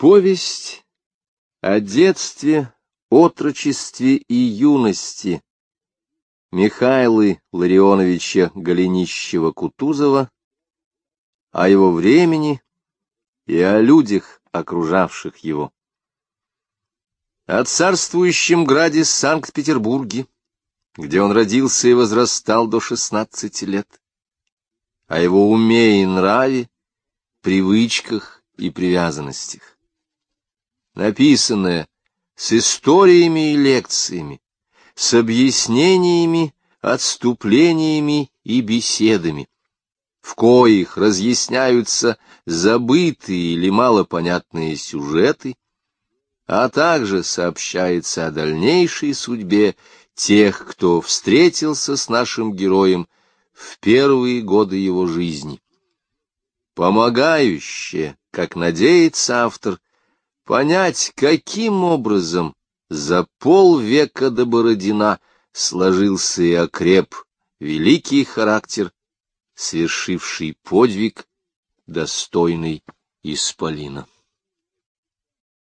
Повесть о детстве, отрочестве и юности Михаила Ларионовича Голенищева-Кутузова, о его времени и о людях, окружавших его. О царствующем граде Санкт-Петербурге, где он родился и возрастал до 16 лет, о его уме и нраве, привычках и привязанностях. Написанное с историями и лекциями, с объяснениями, отступлениями и беседами, в коих разъясняются забытые или малопонятные сюжеты, а также сообщается о дальнейшей судьбе тех, кто встретился с нашим героем в первые годы его жизни. Помогающее, как надеется автор, понять, каким образом за полвека до Бородина сложился и окреп великий характер, совершивший подвиг, достойный исполина.